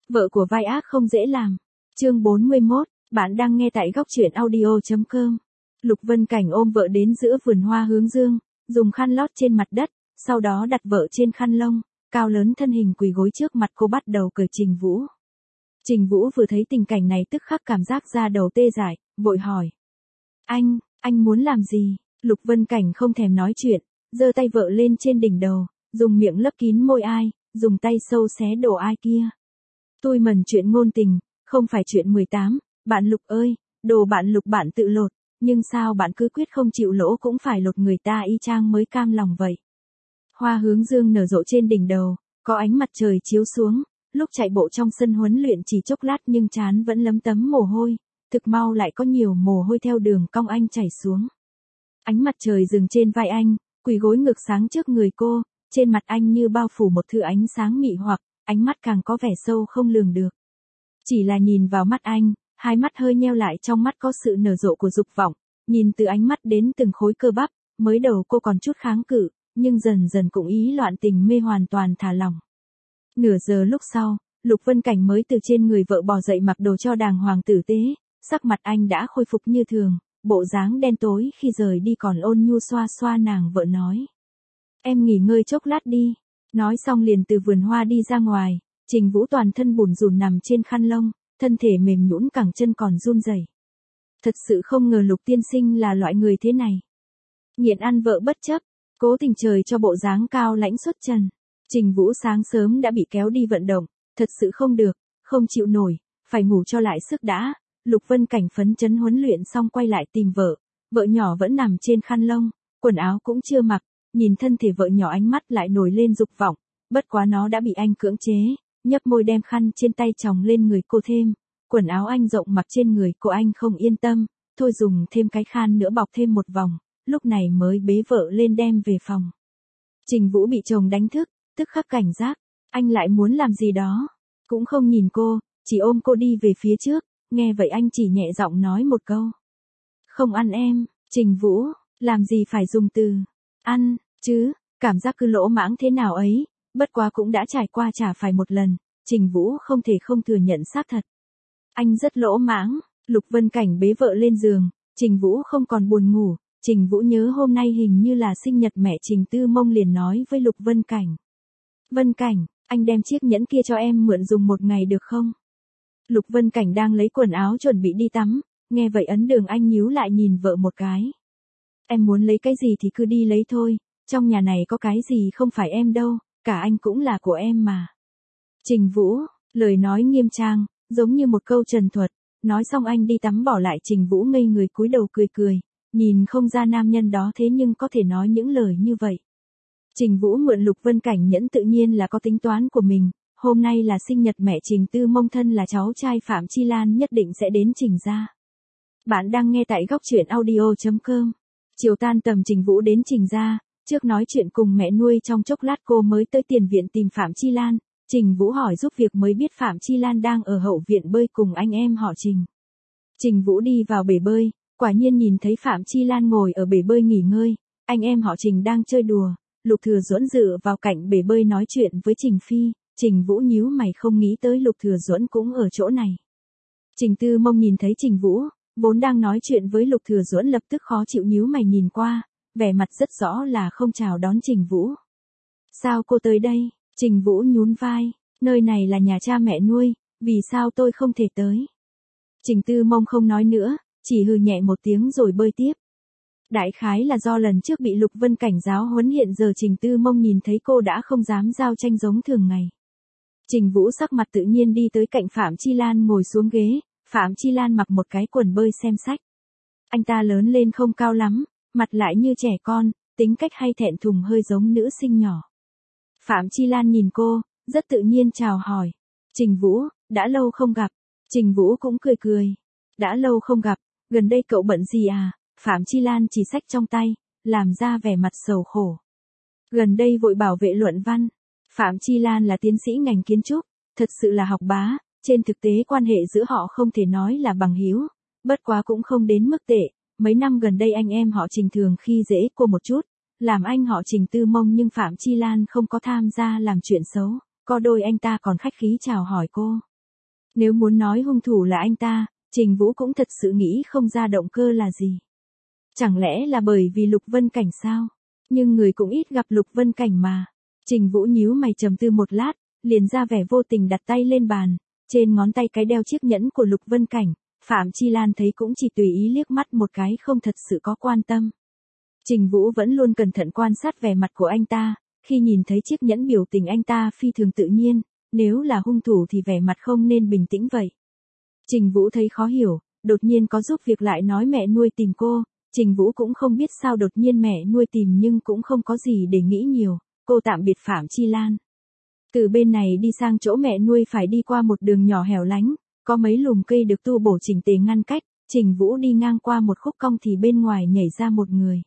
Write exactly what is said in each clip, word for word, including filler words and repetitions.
Vợ của vai ác không dễ làm. Chương bốn mươi mốt, bạn đang nghe tại góc truyện audio chấm com. Lục Vân Cảnh ôm vợ đến giữa vườn hoa hướng dương, dùng khăn lót trên mặt đất, sau đó đặt vợ trên khăn lông, cao lớn thân hình quỳ gối trước mặt cô bắt đầu cười Trình Vũ. Trình Vũ vừa thấy tình cảnh này tức khắc cảm giác da đầu tê dại, vội hỏi. Anh, anh muốn làm gì? Lục Vân Cảnh không thèm nói chuyện, giơ tay vợ lên trên đỉnh đầu, dùng miệng lấp kín môi ai, dùng tay sâu xé đồ ai kia. Tôi mần chuyện ngôn tình, không phải chuyện mười tám, bạn Lục ơi, đồ bạn Lục bạn tự lột, nhưng sao bạn cứ quyết không chịu lỗ cũng phải lột người ta y chang mới cam lòng vậy. Hoa hướng dương nở rộ trên đỉnh đầu, có ánh mặt trời chiếu xuống, lúc chạy bộ trong sân huấn luyện chỉ chốc lát nhưng trán vẫn lấm tấm mồ hôi, thực mau lại có nhiều mồ hôi theo đường cong anh chảy xuống. Ánh mặt trời dừng trên vai anh, quỳ gối ngược sáng trước người cô, trên mặt anh như bao phủ một thứ ánh sáng mị hoặc, ánh mắt càng có vẻ sâu không lường được. Chỉ là nhìn vào mắt anh, hai mắt hơi nheo lại, trong mắt có sự nở rộ của dục vọng, nhìn từ ánh mắt đến từng khối cơ bắp, mới đầu cô còn chút kháng cự, nhưng dần dần cũng ý loạn tình mê hoàn toàn thả lỏng. Nửa giờ lúc sau, Lục Vân Cảnh mới từ trên người vợ bò dậy mặc đồ cho đàng hoàng tử tế, sắc mặt anh đã khôi phục như thường, bộ dáng đen tối khi rời đi còn ôn nhu xoa xoa nàng vợ nói. Em nghỉ ngơi chốc lát đi. Nói xong liền từ vườn hoa đi ra ngoài, Trình Vũ toàn thân bủn rủn nằm trên khăn lông, thân thể mềm nhũn cẳng chân còn run rẩy. Thật sự không ngờ Lục tiên sinh là loại người thế này. Nghiện ăn vợ bất chấp, cố tình trời cho bộ dáng cao lãnh xuất trần. Trình Vũ sáng sớm đã bị kéo đi vận động, thật sự không được, không chịu nổi, phải ngủ cho lại sức đã. Lục Vân Cảnh phấn chấn huấn luyện xong quay lại tìm vợ, vợ nhỏ vẫn nằm trên khăn lông, quần áo cũng chưa mặc, nhìn thân thể vợ nhỏ ánh mắt lại nổi lên dục vọng, bất quá nó đã bị anh cưỡng chế, nhấp môi đem khăn trên tay chồng lên người cô thêm, quần áo anh rộng mặc trên người cô anh không yên tâm, thôi dùng thêm cái khăn nữa bọc thêm một vòng, lúc này mới bế vợ lên đem về phòng. Trình Vũ bị chồng đánh thức, tức khắc cảnh giác, anh lại muốn làm gì đó, cũng không nhìn cô, chỉ ôm cô đi về phía trước, nghe vậy anh chỉ nhẹ giọng nói một câu. Không ăn em. Trình Vũ, làm gì phải dùng từ ăn, chứ, cảm giác cứ lỗ mãng thế nào ấy, bất quá cũng đã trải qua chả phải một lần, Trình Vũ không thể không thừa nhận xác thật. Anh rất lỗ mãng. Lục Vân Cảnh bế vợ lên giường, Trình Vũ không còn buồn ngủ, Trình Vũ nhớ hôm nay hình như là sinh nhật mẹ Trình Tư Mông liền nói với Lục Vân Cảnh. Vân Cảnh, anh đem chiếc nhẫn kia cho em mượn dùng một ngày được không? Lục Vân Cảnh đang lấy quần áo chuẩn bị đi tắm, nghe vậy ấn đường anh nhíu lại nhìn vợ một cái. Em muốn lấy cái gì thì cứ đi lấy thôi, trong nhà này có cái gì không phải em đâu, cả anh cũng là của em mà. Trình Vũ, lời nói nghiêm trang, giống như một câu trần thuật, nói xong anh đi tắm bỏ lại Trình Vũ ngây người cúi đầu cười cười, nhìn không ra nam nhân đó thế nhưng có thể nói những lời như vậy. Trình Vũ mượn Lục Vân Cảnh nhẫn tự nhiên là có tính toán của mình, hôm nay là sinh nhật mẹ Trình Tư Mông, thân là cháu trai Phạm Chi Lan nhất định sẽ đến Trình gia. Bạn đang nghe tại góc truyện audio chấm com. Chiều tan tầm Trình Vũ đến Trình gia, trước nói chuyện cùng mẹ nuôi trong chốc lát cô mới tới tiền viện tìm Phạm Chi Lan, Trình Vũ hỏi giúp việc mới biết Phạm Chi Lan đang ở hậu viện bơi cùng anh em họ Trình. Trình Vũ đi vào bể bơi, quả nhiên nhìn thấy Phạm Chi Lan ngồi ở bể bơi nghỉ ngơi, anh em họ Trình đang chơi đùa, Lục Thừa Duẫn dựa vào cạnh bể bơi nói chuyện với Trình Phi, Trình Vũ nhíu mày không nghĩ tới Lục Thừa Duẫn cũng ở chỗ này. Trình Tư Mông nhìn thấy Trình Vũ, vốn đang nói chuyện với Lục Thừa Duẫn lập tức khó chịu nhíu mày nhìn qua, vẻ mặt rất rõ là không chào đón Trình Vũ. Sao cô tới đây? Trình Vũ nhún vai, nơi này là nhà cha mẹ nuôi, vì sao tôi không thể tới? Trình Tư Mông không nói nữa, chỉ hừ nhẹ một tiếng rồi bơi tiếp. Đại khái là do lần trước bị Lục Vân Cảnh giáo huấn, hiện giờ Trình Tư Mông nhìn thấy cô đã không dám giao tranh giống thường ngày. Trình Vũ sắc mặt tự nhiên đi tới cạnh Phạm Chi Lan ngồi xuống ghế, Phạm Chi Lan mặc một cái quần bơi xem sách. Anh ta lớn lên không cao lắm, mặt lại như trẻ con, tính cách hay thẹn thùng hơi giống nữ sinh nhỏ. Phạm Chi Lan nhìn cô, rất tự nhiên chào hỏi. Trình Vũ, đã lâu không gặp. Trình Vũ cũng cười cười. Đã lâu không gặp, gần đây cậu bận gì à? Phạm Chi Lan chỉ sách trong tay, làm ra vẻ mặt sầu khổ. Gần đây vội bảo vệ luận văn. Phạm Chi Lan là tiến sĩ ngành kiến trúc, thật sự là học bá, trên thực tế quan hệ giữa họ không thể nói là bằng hữu, bất quá cũng không đến mức tệ, mấy năm gần đây anh em họ Trình thường khi dễ cô một chút, làm anh họ Trình Tư Mông nhưng Phạm Chi Lan không có tham gia làm chuyện xấu, có đôi anh ta còn khách khí chào hỏi cô. Nếu muốn nói hung thủ là anh ta, Trình Vũ cũng thật sự nghĩ không ra động cơ là gì. Chẳng lẽ là bởi vì Lục Vân Cảnh sao? Nhưng người cũng ít gặp Lục Vân Cảnh mà. Trình Vũ nhíu mày trầm tư một lát, liền ra vẻ vô tình đặt tay lên bàn, trên ngón tay cái đeo chiếc nhẫn của Lục Vân Cảnh, Phạm Chi Lan thấy cũng chỉ tùy ý liếc mắt một cái không thật sự có quan tâm. Trình Vũ vẫn luôn cẩn thận quan sát vẻ mặt của anh ta, khi nhìn thấy chiếc nhẫn biểu tình anh ta phi thường tự nhiên, nếu là hung thủ thì vẻ mặt không nên bình tĩnh vậy. Trình Vũ thấy khó hiểu, đột nhiên có giúp việc lại nói mẹ nuôi tìm cô, Trình Vũ cũng không biết sao đột nhiên mẹ nuôi tìm nhưng cũng không có gì để nghĩ nhiều, cô tạm biệt Phạm Chi Lan. Từ bên này đi sang chỗ mẹ nuôi phải đi qua một đường nhỏ hẻo lánh, có mấy lùm cây được tu bổ chỉnh tề ngăn cách, Trình Vũ đi ngang qua một khúc cong thì bên ngoài nhảy ra một người.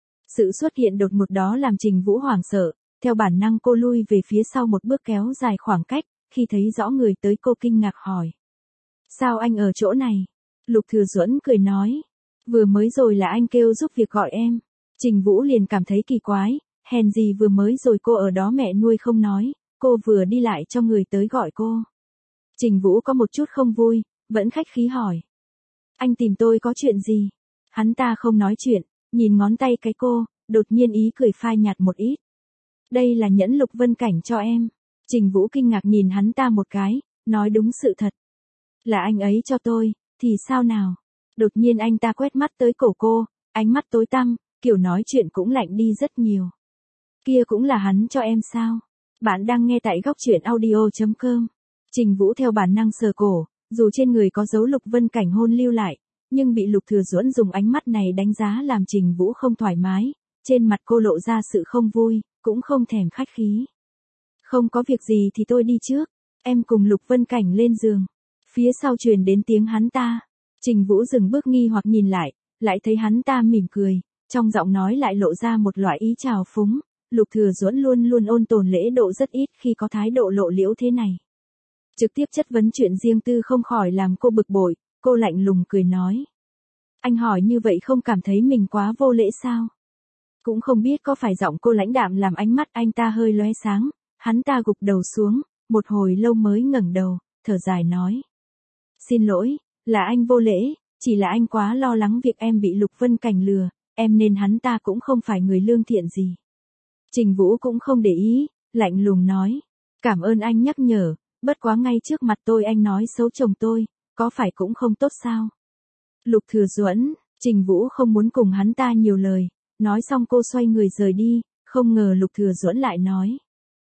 Sự xuất hiện đột ngột đó làm Trình Vũ hoảng sợ, theo bản năng cô lui về phía sau một bước kéo dài khoảng cách, khi thấy rõ người tới cô kinh ngạc hỏi. Sao anh ở chỗ này? Lục Thừa Duẫn cười nói. Vừa mới rồi là anh kêu giúp việc gọi em. Trình Vũ liền cảm thấy kỳ quái, hèn gì vừa mới rồi cô ở đó mẹ nuôi không nói, cô vừa đi lại cho người tới gọi cô. Trình Vũ có một chút không vui, vẫn khách khí hỏi. Anh tìm tôi có chuyện gì? Hắn ta không nói chuyện, nhìn ngón tay cái cô, đột nhiên ý cười phai nhạt một ít. Đây là nhẫn Lục Vân Cảnh cho em. Trình Vũ kinh ngạc nhìn hắn ta một cái, nói đúng sự thật. Là anh ấy cho tôi, thì sao nào? Đột nhiên anh ta quét mắt tới cổ cô, ánh mắt tối tăm, kiểu nói chuyện cũng lạnh đi rất nhiều. Kia cũng là hắn cho em sao? Bạn đang nghe tại góc truyện audio chấm com. Trình Vũ theo bản năng sờ cổ, dù trên người có dấu Lục Vân Cảnh hôn lưu lại, nhưng bị Lục Thừa Duẫn dùng ánh mắt này đánh giá làm Trình Vũ không thoải mái, trên mặt cô lộ ra sự không vui, cũng không thèm khách khí. Không có việc gì thì tôi đi trước, em cùng Lục Vân Cảnh lên giường. Phía sau truyền đến tiếng hắn ta. Trình Vũ dừng bước nghi hoặc nhìn lại, lại thấy hắn ta mỉm cười, trong giọng nói lại lộ ra một loại ý trào phúng. Lục Thừa Duẫn luôn luôn ôn tồn lễ độ rất ít khi có thái độ lộ liễu thế này. Trực tiếp chất vấn chuyện riêng tư không khỏi làm cô bực bội, cô lạnh lùng cười nói. Anh hỏi như vậy không cảm thấy mình quá vô lễ sao? Cũng không biết có phải giọng cô lãnh đạm làm ánh mắt anh ta hơi lóe sáng, hắn ta gục đầu xuống, một hồi lâu mới ngẩng đầu, thở dài nói. Xin lỗi, là anh vô lễ, chỉ là anh quá lo lắng việc em bị Lục Vân Cảnh lừa, em nên hắn ta cũng không phải người lương thiện gì. Trình Vũ cũng không để ý, lạnh lùng nói. Cảm ơn anh nhắc nhở, bất quá ngay trước mặt tôi anh nói xấu chồng tôi, có phải cũng không tốt sao? Lục Thừa Duẫn, Trình Vũ không muốn cùng hắn ta nhiều lời, nói xong cô xoay người rời đi, không ngờ Lục Thừa Duẫn lại nói.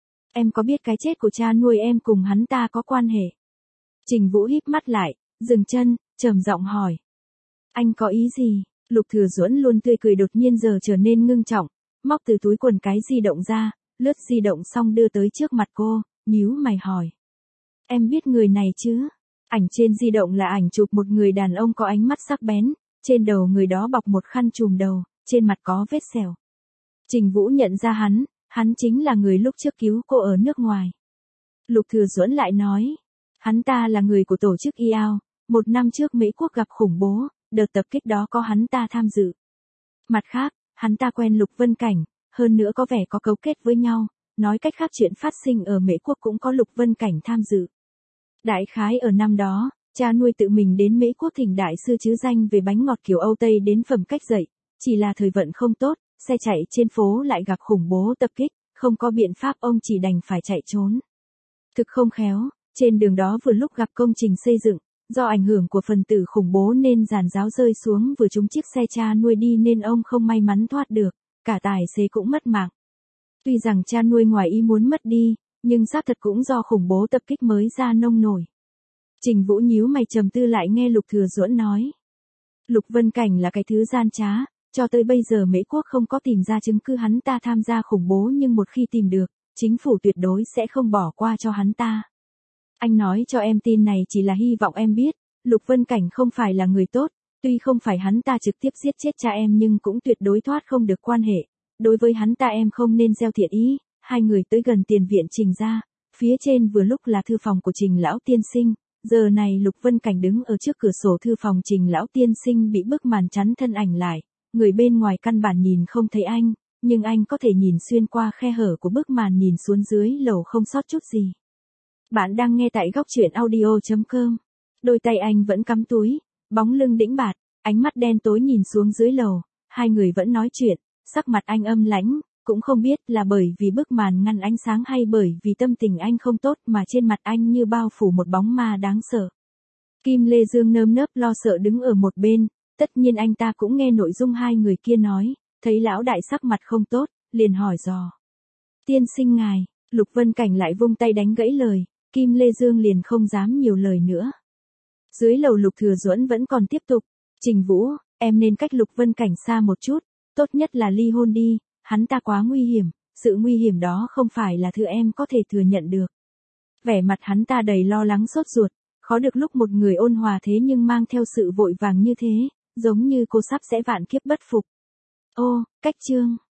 Em có biết cái chết của cha nuôi em cùng hắn ta có quan hệ? Trình Vũ híp mắt lại, dừng chân, trầm giọng hỏi. Anh có ý gì? Lục Thừa Duẫn luôn tươi cười đột nhiên giờ trở nên ngưng trọng, móc từ túi quần cái di động ra, lướt di động xong đưa tới trước mặt cô, nhíu mày hỏi. Em biết người này chứ? Ảnh trên di động là ảnh chụp một người đàn ông có ánh mắt sắc bén, trên đầu người đó bọc một khăn trùm đầu, trên mặt có vết sẹo. Trình Vũ nhận ra hắn, hắn chính là người lúc trước cứu cô ở nước ngoài. Lục Thừa Duẫn lại nói, hắn ta là người của tổ chức i a o, một năm trước Mỹ Quốc gặp khủng bố, đợt tập kích đó có hắn ta tham dự. Mặt khác, hắn ta quen Lục Vân Cảnh, hơn nữa có vẻ có cấu kết với nhau, nói cách khác chuyện phát sinh ở Mỹ Quốc cũng có Lục Vân Cảnh tham dự. Đại khái ở năm đó, cha nuôi tự mình đến Mỹ Quốc thỉnh đại sư chứ danh về bánh ngọt kiểu Âu Tây đến phẩm cách dạy, chỉ là thời vận không tốt, xe chạy trên phố lại gặp khủng bố tập kích, không có biện pháp ông chỉ đành phải chạy trốn. Thực không khéo, trên đường đó vừa lúc gặp công trình xây dựng, do ảnh hưởng của phần tử khủng bố nên giàn giáo rơi xuống vừa trúng chiếc xe cha nuôi đi nên ông không may mắn thoát được, cả tài xế cũng mất mạng. Tuy rằng cha nuôi ngoài ý muốn mất đi, nhưng xác thật cũng do khủng bố tập kích mới ra nông nổi. Trình Vũ nhíu mày trầm tư lại nghe Lục Thừa Duẫn nói. Lục Vân Cảnh là cái thứ gian trá, cho tới bây giờ Mỹ Quốc không có tìm ra chứng cứ hắn ta tham gia khủng bố nhưng một khi tìm được, chính phủ tuyệt đối sẽ không bỏ qua cho hắn ta. Anh nói cho em tin này chỉ là hy vọng em biết, Lục Vân Cảnh không phải là người tốt, tuy không phải hắn ta trực tiếp giết chết cha em nhưng cũng tuyệt đối thoát không được quan hệ. Đối với hắn ta em không nên gieo thiện ý. Hai người tới gần tiền viện Trình ra, phía trên vừa lúc là thư phòng của Trình lão tiên sinh, giờ này Lục Vân Cảnh đứng ở trước cửa sổ thư phòng Trình lão tiên sinh bị bức màn chắn thân ảnh lại, người bên ngoài căn bản nhìn không thấy anh, nhưng anh có thể nhìn xuyên qua khe hở của bức màn nhìn xuống dưới lầu không sót chút gì. Bạn đang nghe tại góc truyện audio chấm com. Đôi tay anh vẫn cắm túi, bóng lưng đĩnh bạt, ánh mắt đen tối nhìn xuống dưới lầu, hai người vẫn nói chuyện, sắc mặt anh âm lãnh, cũng không biết là bởi vì bức màn ngăn ánh sáng hay bởi vì tâm tình anh không tốt mà trên mặt anh như bao phủ một bóng ma đáng sợ. Kim Lê Dương nơm nớp lo sợ đứng ở một bên, tất nhiên anh ta cũng nghe nội dung hai người kia nói, thấy lão đại sắc mặt không tốt, liền hỏi dò. Tiên sinh ngài, Lục Vân Cảnh lại vung tay đánh gãy lời, Kim Lê Dương liền không dám nhiều lời nữa. Dưới lầu Lục Thừa Duẫn vẫn còn tiếp tục, Trình Vũ, em nên cách Lục Vân Cảnh xa một chút, tốt nhất là ly hôn đi, hắn ta quá nguy hiểm, sự nguy hiểm đó không phải là thứ em có thể thừa nhận được. Vẻ mặt hắn ta đầy lo lắng sốt ruột, khó được lúc một người ôn hòa thế nhưng mang theo sự vội vàng như thế, giống như cô sắp sẽ vạn kiếp bất phục. Ô, cách chương.